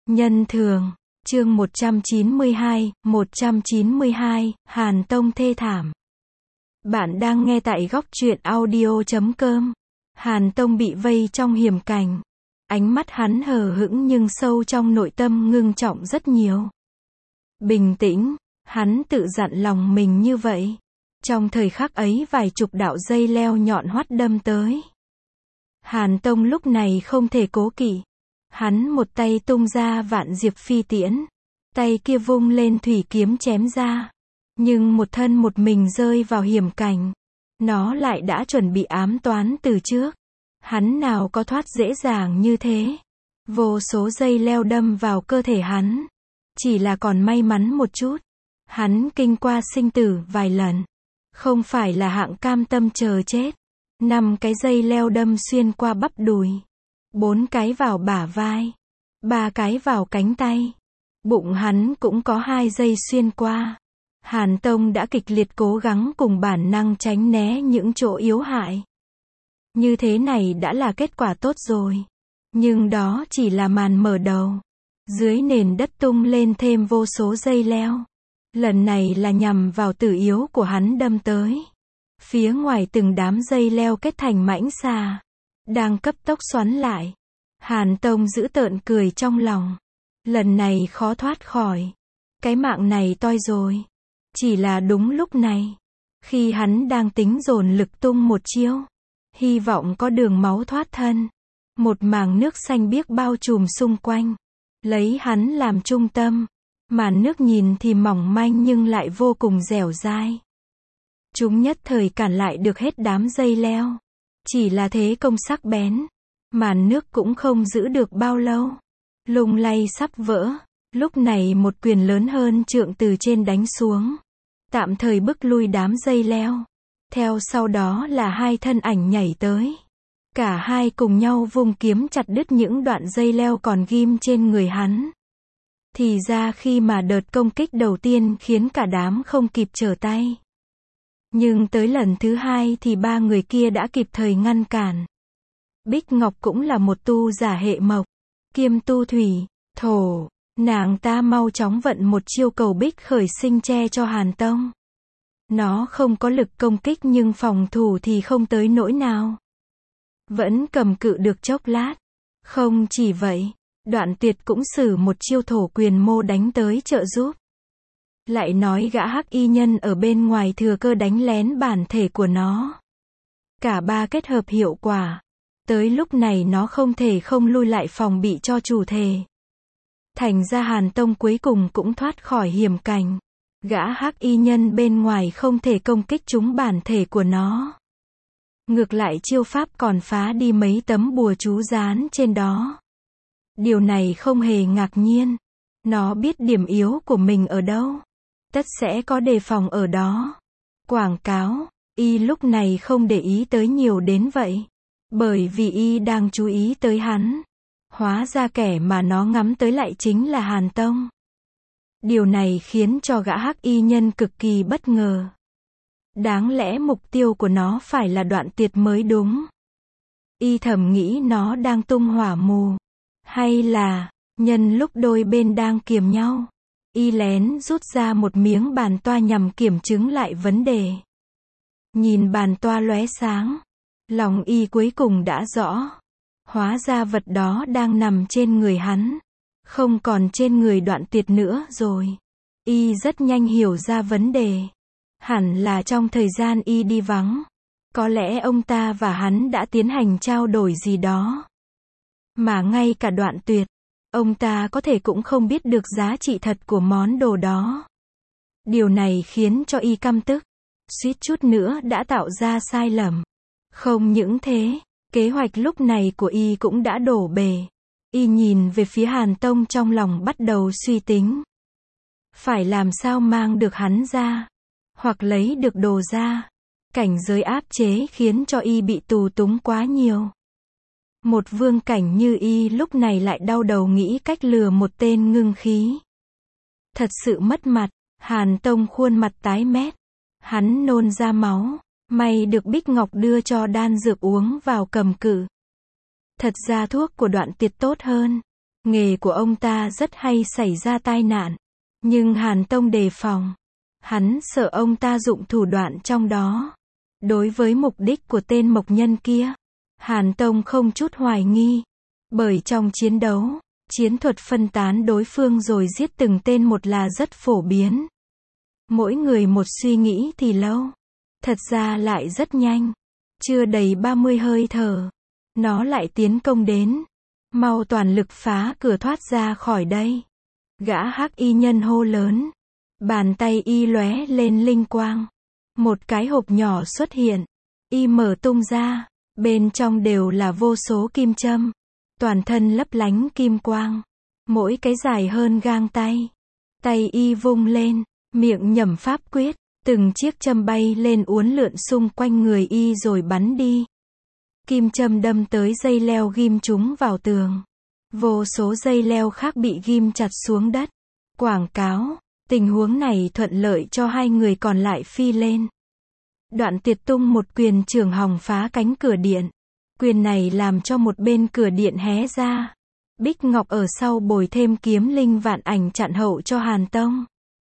Nhân thường, chương 192, Hàn Tông thê thảm. Bạn đang nghe tại góc truyện audio.com. Hàn Tông bị vây trong hiểm cảnh. Ánh mắt hắn hờ hững nhưng sâu trong nội tâm ngưng trọng rất nhiều. Bình tĩnh, hắn tự dặn lòng mình như vậy. Trong thời khắc ấy vài chục đạo dây leo nhọn hoắt đâm tới. Hàn Tông lúc này không thể cố kỵ. Hắn một tay tung ra vạn diệp phi tiễn. Tay kia vung lên thủy kiếm chém ra. Nhưng một thân một mình rơi vào hiểm cảnh. Nó lại đã chuẩn bị ám toán từ trước. Hắn nào có thoát dễ dàng như thế. Vô số dây leo đâm vào cơ thể hắn. Chỉ là còn may mắn một chút. Hắn kinh qua sinh tử vài lần. Không phải là hạng cam tâm chờ chết. 5 cái dây leo đâm xuyên qua bắp đùi. 4 cái vào bả vai. 3 cái vào cánh tay. Bụng hắn cũng có 2 dây xuyên qua. Hàn Tông đã kịch liệt cố gắng cùng bản năng tránh né những chỗ yếu hại. Như thế này đã là kết quả tốt rồi. Nhưng đó chỉ là màn mở đầu. Dưới nền đất tung lên thêm vô số dây leo. Lần này là nhằm vào tử yếu của hắn đâm tới. Phía ngoài từng đám dây leo kết thành mãnh xà. Đang cấp tốc xoắn lại. Hàn Tông giữ tợn cười trong lòng. Lần này khó thoát khỏi. Cái mạng này toi rồi. Chỉ là đúng lúc này. Khi hắn đang tính dồn lực tung một chiêu. Hy vọng có đường máu thoát thân. Một mảng nước xanh biếc bao trùm xung quanh. Lấy hắn làm trung tâm. Màn nước nhìn thì mỏng manh nhưng lại vô cùng dẻo dai. Chúng nhất thời cản lại được hết đám dây leo. Chỉ là thế công sắc bén. Màn nước cũng không giữ được bao lâu. Lung lay sắp vỡ. Lúc này một quyền lớn hơn trượng từ trên đánh xuống. Tạm thời bức lui đám dây leo. Theo sau đó là 2 thân ảnh nhảy tới. Cả hai cùng nhau vung kiếm chặt đứt những đoạn dây leo còn ghim trên người hắn. Thì ra khi mà đợt công kích đầu tiên khiến cả đám không kịp trở tay. Nhưng tới lần thứ 2 thì 3 người kia đã kịp thời ngăn cản. Bích Ngọc cũng là một tu giả hệ mộc, kiêm tu thủy, thổ. Nàng ta mau chóng vận một chiêu cầu bích khởi sinh che cho Hàn Tông. Nó không có lực công kích nhưng phòng thủ thì không tới nỗi nào. Vẫn cầm cự được chốc lát. Không chỉ vậy, Đoạn Tuyệt cũng sử một chiêu thổ quyền mô đánh tới trợ giúp. Lại nói gã hắc y nhân ở bên ngoài thừa cơ đánh lén bản thể của nó. Cả ba kết hợp hiệu quả. Tới lúc này nó không thể không lui lại phòng bị cho chủ thể. Thành ra Hàn Tông cuối cùng cũng thoát khỏi hiểm cảnh. Gã hắc y nhân bên ngoài không thể công kích trúng bản thể của nó. Ngược lại chiêu pháp còn phá đi mấy tấm bùa chú dán trên đó. Điều này không hề ngạc nhiên. Nó biết điểm yếu của mình ở đâu. Tất sẽ có đề phòng ở đó. Quảng cáo, y lúc này không để ý tới nhiều đến vậy. Bởi vì y đang chú ý tới hắn. Hóa ra kẻ mà nó ngắm tới lại chính là Hàn Tông. Điều này khiến cho gã hắc y nhân cực kỳ bất ngờ. Đáng lẽ mục tiêu của nó phải là Đoạn Tuyệt mới đúng. Y thầm nghĩ nó đang tung hỏa mù. Hay là, nhân lúc đôi bên đang kiềm nhau. Y lén rút ra một miếng bàn toa nhằm kiểm chứng lại vấn đề. Nhìn bàn toa lóe sáng. Lòng y cuối cùng đã rõ. Hóa ra vật đó đang nằm trên người hắn. Không còn trên người Đoạn Tuyệt nữa rồi. Y rất nhanh hiểu ra vấn đề. Hẳn là trong thời gian y đi vắng. Có lẽ ông ta và hắn đã tiến hành trao đổi gì đó. Mà ngay cả Đoạn Tuyệt, ông ta có thể cũng không biết được giá trị thật của món đồ đó. Điều này khiến cho y căm tức. Suýt chút nữa đã tạo ra sai lầm. Không những thế, kế hoạch lúc này của y cũng đã đổ bể. Y nhìn về phía Hàn Tông trong lòng bắt đầu suy tính. Phải làm sao mang được hắn ra. Hoặc lấy được đồ ra. Cảnh giới áp chế khiến cho y bị tù túng quá nhiều. Một vương cảnh như y lúc này lại đau đầu nghĩ cách lừa một tên ngưng khí. Thật sự mất mặt. Hàn Tông khuôn mặt tái mét. Hắn nôn ra máu. May được Bích Ngọc đưa cho đan dược uống vào cầm cự. Thật ra thuốc của Đoạn Tuyệt tốt hơn. Nghề của ông ta rất hay xảy ra tai nạn. Nhưng Hàn Tông đề phòng. Hắn sợ ông ta dụng thủ đoạn trong đó. Đối với mục đích của tên mộc nhân kia, Hàn Tông không chút hoài nghi. Bởi trong chiến đấu, chiến thuật phân tán đối phương rồi giết từng tên một là rất phổ biến. Mỗi người một suy nghĩ thì lâu. Thật ra lại rất nhanh. Chưa đầy 30 hơi thở. Nó lại tiến công đến. Mau toàn lực phá cửa thoát ra khỏi đây. Gã hắc y nhân hô lớn. Bàn tay y lóe lên linh quang. Một cái hộp nhỏ xuất hiện. Y mở tung ra. Bên trong đều là vô số kim châm. Toàn thân lấp lánh kim quang. Mỗi cái dài hơn gang tay. Tay y vung lên. Miệng nhẩm pháp quyết. Từng chiếc châm bay lên uốn lượn xung quanh người y rồi bắn đi. Kim châm đâm tới dây leo ghim chúng vào tường. Vô số dây leo khác bị ghim chặt xuống đất. Quảng cáo. Tình huống này thuận lợi cho hai người còn lại phi lên. Đoạn Tuyệt tung một quyền trưởng hòng phá cánh cửa điện. Quyền này làm cho một bên cửa điện hé ra. Bích Ngọc ở sau bồi thêm kiếm linh vạn ảnh chặn hậu cho Hàn Tông.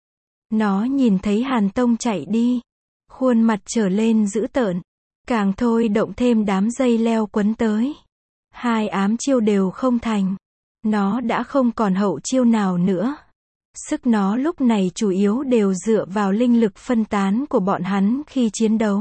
Nó nhìn thấy Hàn Tông chạy đi. Khuôn mặt trở lên dữ tợn. Càng thôi động thêm đám dây leo quấn tới. Hai ám chiêu đều không thành. Nó đã không còn hậu chiêu nào nữa. Sức nó lúc này chủ yếu đều dựa vào linh lực phân tán của bọn hắn khi chiến đấu.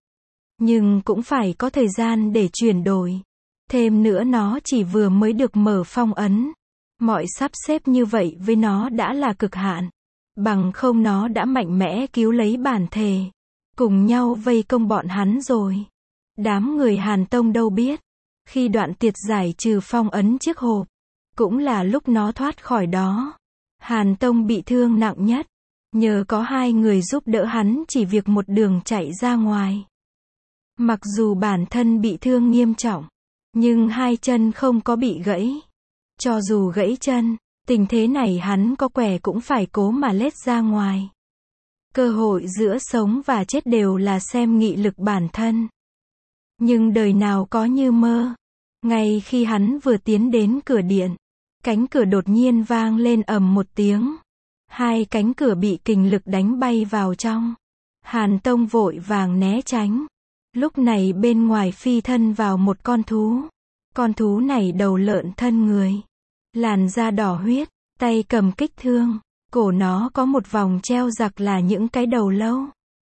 Nhưng cũng phải có thời gian để chuyển đổi. Thêm nữa nó chỉ vừa mới được mở phong ấn. Mọi sắp xếp như vậy với nó đã là cực hạn. Bằng không nó đã mạnh mẽ cứu lấy bản thể. Cùng nhau vây công bọn hắn rồi. Đám người Hàn Tông đâu biết. Khi Đoạn Tiệt giải trừ phong ấn chiếc hộp. Cũng là lúc nó thoát khỏi đó. Hàn Tông bị thương nặng nhất. Nhờ có hai người giúp đỡ hắn chỉ việc một đường chạy ra ngoài. Mặc dù bản thân bị thương nghiêm trọng. Nhưng hai chân không có bị gãy. Cho dù gãy chân, tình thế này hắn có què cũng phải cố mà lết ra ngoài. Cơ hội giữa sống và chết đều là xem nghị lực bản thân. Nhưng đời nào có như mơ. Ngay khi hắn vừa tiến đến cửa điện, cánh cửa đột nhiên vang lên ầm một tiếng. Hai cánh cửa bị kình lực đánh bay vào trong. Hàn Tông vội vàng né tránh. Lúc này bên ngoài phi thân vào một con thú. Con thú này đầu lợn thân người. Làn da đỏ huyết, tay cầm kích thương. Cổ nó có một vòng treo giặc là những cái đầu lâu.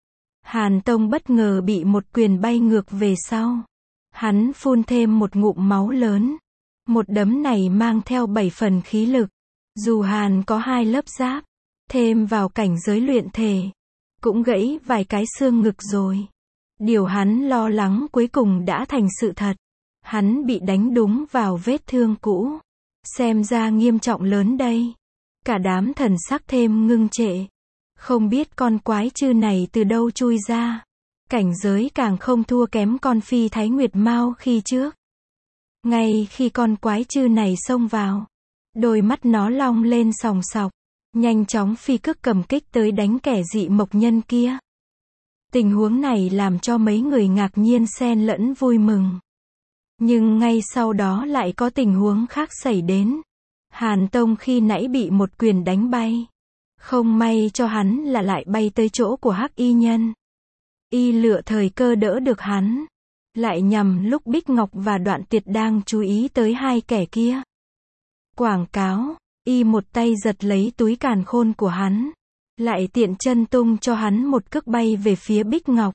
Hàn Tông bất ngờ bị một quyền bay ngược về sau. Hắn phun thêm một ngụm máu lớn. Một đấm này mang theo 7 phần khí lực. Dù Hàn có 2 lớp giáp, thêm vào cảnh giới luyện thể, cũng gãy vài cái xương ngực rồi. Điều hắn lo lắng cuối cùng đã thành sự thật. Hắn bị đánh đúng vào vết thương cũ. Xem ra nghiêm trọng lớn đây. Cả đám thần sắc thêm ngưng trệ. Không biết con quái chư này từ đâu chui ra. Cảnh giới càng không thua kém con phi Thái Nguyệt Mao khi trước. Ngay khi con quái chư này xông vào, đôi mắt nó long lên sòng sọc, nhanh chóng phi cước cầm kích tới đánh kẻ dị mộc nhân kia. Tình huống này làm cho mấy người ngạc nhiên xen lẫn vui mừng. Nhưng ngay sau đó lại có tình huống khác xảy đến. Hàn Tông khi nãy bị một quyền đánh bay. Không may cho hắn là lại bay tới chỗ của hắc y nhân. Y lựa thời cơ đỡ được hắn. Lại nhằm lúc Bích Ngọc và Đoạn Tiệt đang chú ý tới hai kẻ kia. Quảng cáo, y một tay giật lấy túi càn khôn của hắn. Lại tiện chân tung cho hắn một cước bay về phía Bích Ngọc.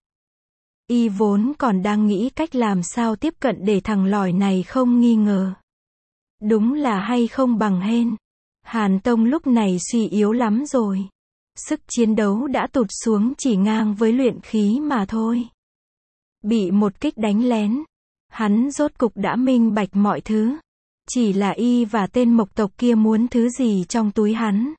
Y vốn còn đang nghĩ cách làm sao tiếp cận để thằng lỏi này không nghi ngờ. Đúng là hay không bằng hên. Hàn Tông lúc này suy yếu lắm rồi. Sức chiến đấu đã tụt xuống chỉ ngang với luyện khí mà thôi. Bị một kích đánh lén. Hắn rốt cục đã minh bạch mọi thứ. Chỉ là y và tên mộc tộc kia muốn thứ gì trong túi hắn.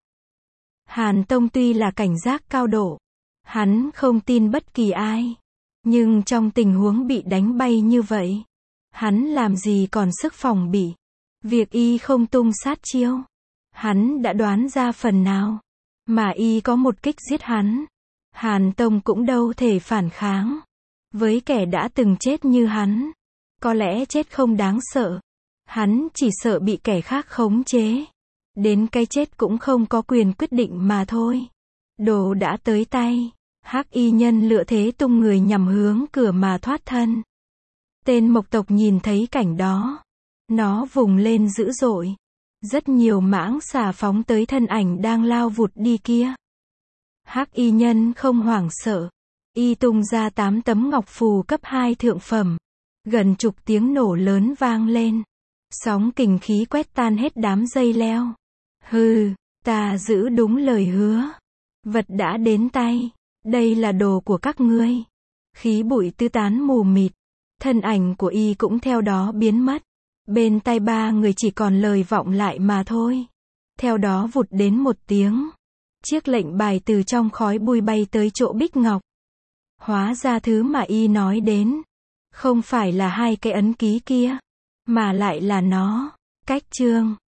Hàn Tông tuy là cảnh giác cao độ. Hắn không tin bất kỳ ai. Nhưng trong tình huống bị đánh bay như vậy, hắn làm gì còn sức phòng bị. Việc y không tung sát chiêu, hắn đã đoán ra phần nào. Mà y có một kích giết hắn, Hàn Tông cũng đâu thể phản kháng. Với kẻ đã từng chết như hắn, có lẽ chết không đáng sợ. Hắn chỉ sợ bị kẻ khác khống chế. Đến cái chết cũng không có quyền quyết định mà thôi. Đồ đã tới tay. Hắc y nhân lựa thế tung người nhằm hướng cửa mà thoát thân. Tên mộc tộc nhìn thấy cảnh đó. Nó vùng lên dữ dội. Rất nhiều mãng xà phóng tới thân ảnh đang lao vụt đi kia. Hắc y nhân không hoảng sợ. Y tung ra 8 tấm ngọc phù cấp 2 thượng phẩm. Gần chục tiếng nổ lớn vang lên. Sóng kình khí quét tan hết đám dây leo. Hừ, ta giữ đúng lời hứa. Vật đã đến tay. Đây là đồ của các ngươi. Khí bụi tứ tán mù mịt. Thân ảnh của y cũng theo đó biến mất. Bên tai ba người chỉ còn lời vọng lại mà thôi. Theo đó vụt đến một tiếng. Chiếc lệnh bài từ trong khói bụi bay tới chỗ Bích Ngọc. Hóa ra thứ mà y nói đến. Không phải là 2 cái ấn ký kia. Mà lại là nó. Cách chương.